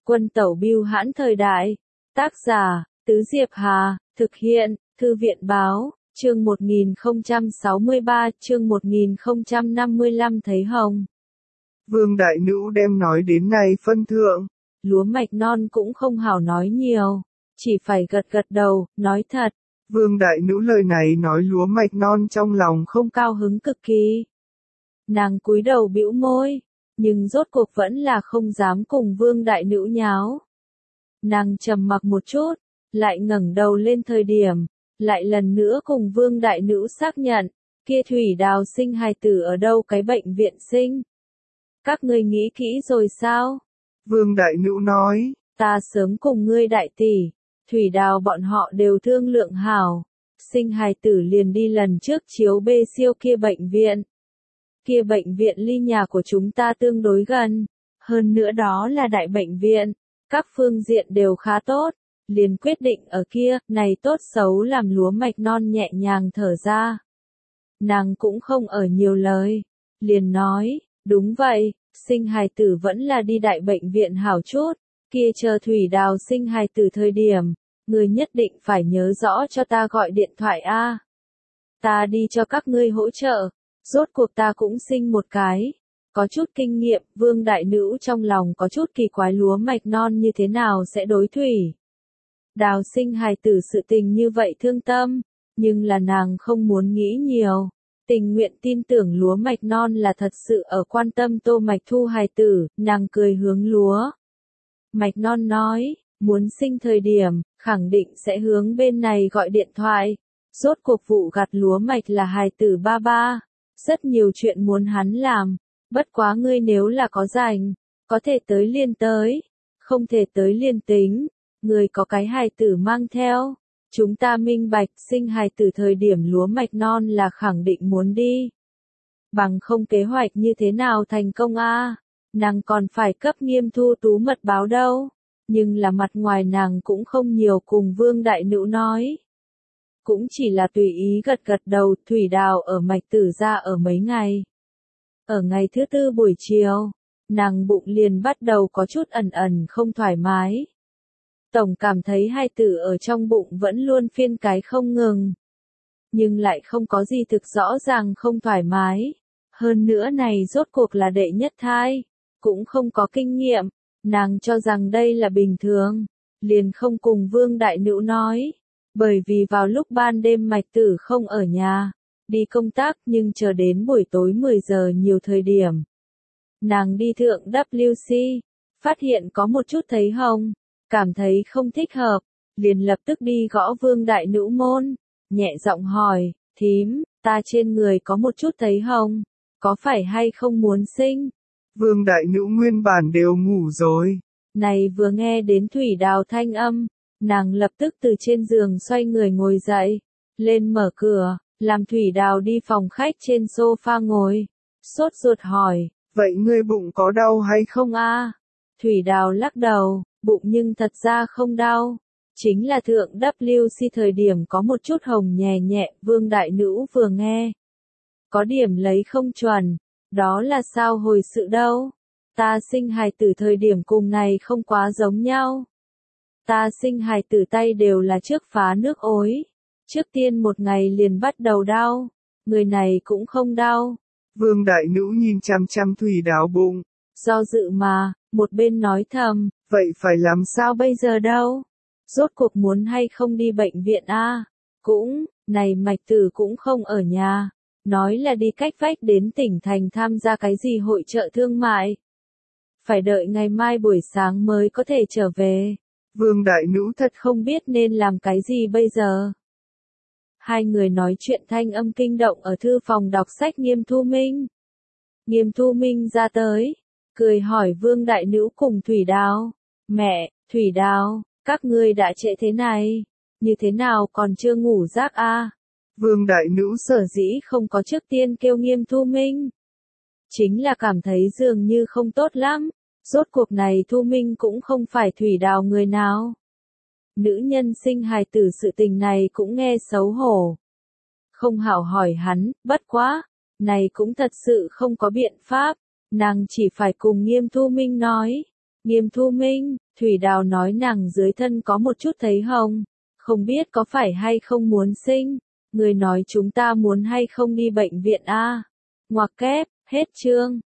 Quân tẩu bưu hãn thời đại. Tác giả, Tứ Diệp Hà, thực hiện, Thư viện báo, chương 1063, chương 1055 thấy hồng. Vương Đại Nữ đem nói đến này phân thượng. Lúa mạch non cũng không hảo nói nhiều, chỉ phải gật gật đầu, nói thật. Vương Đại Nữ lời này nói lúa mạch non trong lòng không cao hứng cực kỳ. Nàng cúi đầu bĩu môi, nhưng rốt cuộc vẫn là không dám cùng Vương Đại Nữ nháo. Nàng trầm mặc một chút, lại ngẩng đầu lên thời điểm, lại lần nữa cùng Vương Đại Nữ xác nhận, kia Thủy Đào sinh hài tử ở đâu cái bệnh viện sinh. Các ngươi nghĩ kỹ rồi sao? Vương Đại Nữ nói, ta sớm cùng ngươi đại tỷ, Thủy Đào bọn họ đều thương lượng hảo, sinh hài tử liền đi lần trước chiếu bê siêu kia bệnh viện. Kia bệnh viện ly nhà của chúng ta tương đối gần, hơn nữa đó là đại bệnh viện, các phương diện đều khá tốt, liền quyết định ở kia, này tốt xấu làm lúa mạch non nhẹ nhàng thở ra. Nàng cũng không ở nhiều lời, liền nói, đúng vậy, sinh hài tử vẫn là đi đại bệnh viện hảo chút, kia chờ Thủy Đào sinh hài tử thời điểm, người nhất định phải nhớ rõ cho ta gọi điện thoại a. Ta đi cho các ngươi hỗ trợ, rốt cuộc ta cũng sinh một cái. Có chút kinh nghiệm, Vương Đại Nữ trong lòng có chút kỳ quái lúa mạch non như thế nào sẽ đối Thủy Đào sinh hài tử sự tình như vậy thương tâm, nhưng là nàng không muốn nghĩ nhiều, tình nguyện tin tưởng lúa mạch non là thật sự ở quan tâm Tô Mạch Thu hài tử, nàng cười hướng lúa mạch non nói, muốn sinh thời điểm, khẳng định sẽ hướng bên này gọi điện thoại, rốt cuộc vụ gặt lúa mạch là hài tử ba ba, rất nhiều chuyện muốn hắn làm. Bất quá ngươi nếu là có rảnh, có thể tới liền tới, không thể tới liền tính, ngươi có cái hài tử mang theo, chúng ta minh bạch sinh hài tử thời điểm lúa mạch non là khẳng định muốn đi. Bằng không kế hoạch như thế nào thành công a? Nàng còn phải cấp Nghiêm Thu Tú mật báo đâu, nhưng là mặt ngoài nàng cũng không nhiều cùng Vương Đại Nữ nói. Cũng chỉ là tùy ý gật gật đầu, Thủy Đào ở mạch tử ra ở mấy ngày. Ở ngày thứ tư buổi chiều, nàng bụng liền bắt đầu có chút ẩn ẩn không thoải mái. Tổng cảm thấy hai tử ở trong bụng vẫn luôn phiên cái không ngừng. Nhưng lại không có gì thực rõ ràng không thoải mái. Hơn nữa này rốt cuộc là đệ nhất thai, cũng không có kinh nghiệm, nàng cho rằng đây là bình thường, liền không cùng Vương Đại Nữ nói. Bởi vì vào lúc ban đêm mạch tử không ở nhà, đi công tác nhưng chờ đến buổi tối 10 giờ nhiều thời điểm. Nàng đi thượng WC, phát hiện có một chút thấy hồng, cảm thấy không thích hợp, liền lập tức đi gõ Vương Đại Nữ môn, nhẹ giọng hỏi, thím, ta trên người có một chút thấy hồng, có phải hay không muốn sinh? Vương Đại Nữ nguyên bản đều ngủ rồi. Này vừa nghe đến Thủy Đào thanh âm, nàng lập tức từ trên giường xoay người ngồi dậy, lên mở cửa, làm Thủy Đào đi phòng khách trên sofa ngồi, sốt ruột hỏi, vậy ngươi bụng có đau hay không a? Thủy Đào lắc đầu, bụng nhưng thật ra không đau, chính là thượng WC thời điểm có một chút hồng nhẹ nhẹ, Vương Đại Nữ vừa nghe. Có điểm lấy không chuẩn, đó là sao hồi sự đâu, ta sinh hài tử thời điểm cùng này không quá giống nhau. Ta sinh hài tử tay đều là trước phá nước ối. Trước tiên một ngày liền bắt đầu đau. Người này cũng không đau. Vương Đại Nữ nhìn chăm chăm Thủy Đào bụng. Do dự mà, một bên nói thầm. Vậy phải làm sao bây giờ đâu? Rốt cuộc muốn hay không đi bệnh viện a? Cũng, này mạch tử cũng không ở nhà. Nói là đi cách vách đến tỉnh thành tham gia cái gì hội chợ thương mại. Phải đợi ngày mai buổi sáng mới có thể trở về. Vương Đại Nữ thật không biết nên làm cái gì bây giờ. Hai người nói chuyện thanh âm kinh động ở thư phòng đọc sách Nghiêm Thu Minh. Nghiêm Thu Minh ra tới, cười hỏi Vương Đại Nữ cùng Thủy Đào. Mẹ, Thủy Đào, các ngươi đã trễ thế này, như thế nào còn chưa ngủ giấc a? Vương Đại Nữ sở dĩ không có trước tiên kêu Nghiêm Thu Minh. Chính là cảm thấy dường như không tốt lắm. Rốt cuộc này Thu Minh cũng không phải Thủy Đào người nào. Nữ nhân sinh hài tử sự tình này cũng nghe xấu hổ. Không hảo hỏi hắn, bất quá, này cũng thật sự không có biện pháp, nàng chỉ phải cùng Nghiêm Thu Minh nói. Nghiêm Thu Minh, Thủy Đào nói nàng dưới thân có một chút thấy hồng, không biết có phải hay không muốn sinh, người nói chúng ta muốn hay không đi bệnh viện a. Ngoặc kép, hết chương.